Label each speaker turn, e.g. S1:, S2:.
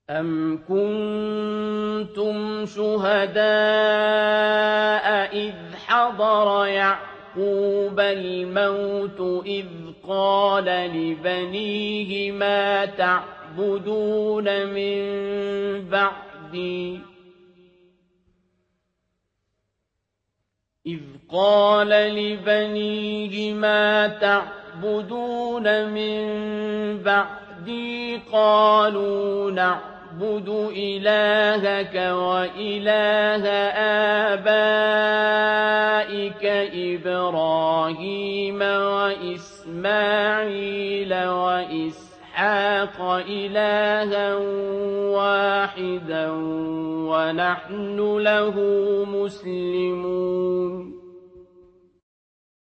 S1: أَمْ كُنتُمْ شُهَدَاءَ إِذْ حَضَرَ يَعْقُوبَ الْمَوْتُ إِذْ قَالَ لِبَنِيهِ مَا تَعْبُدُونَ مِن بَعْدِي قَالُوا نَعْبُدُ إِلَٰهَكَ وَإِلَٰهَ آبَائِكَ إِبْرَاهِيمَ وَإِسْمَاعِيلَ وَإِسْحَاقَ إِلَٰهًا وَاحِدًا وَنَحْنُ لَهُ مُسْلِمُونَ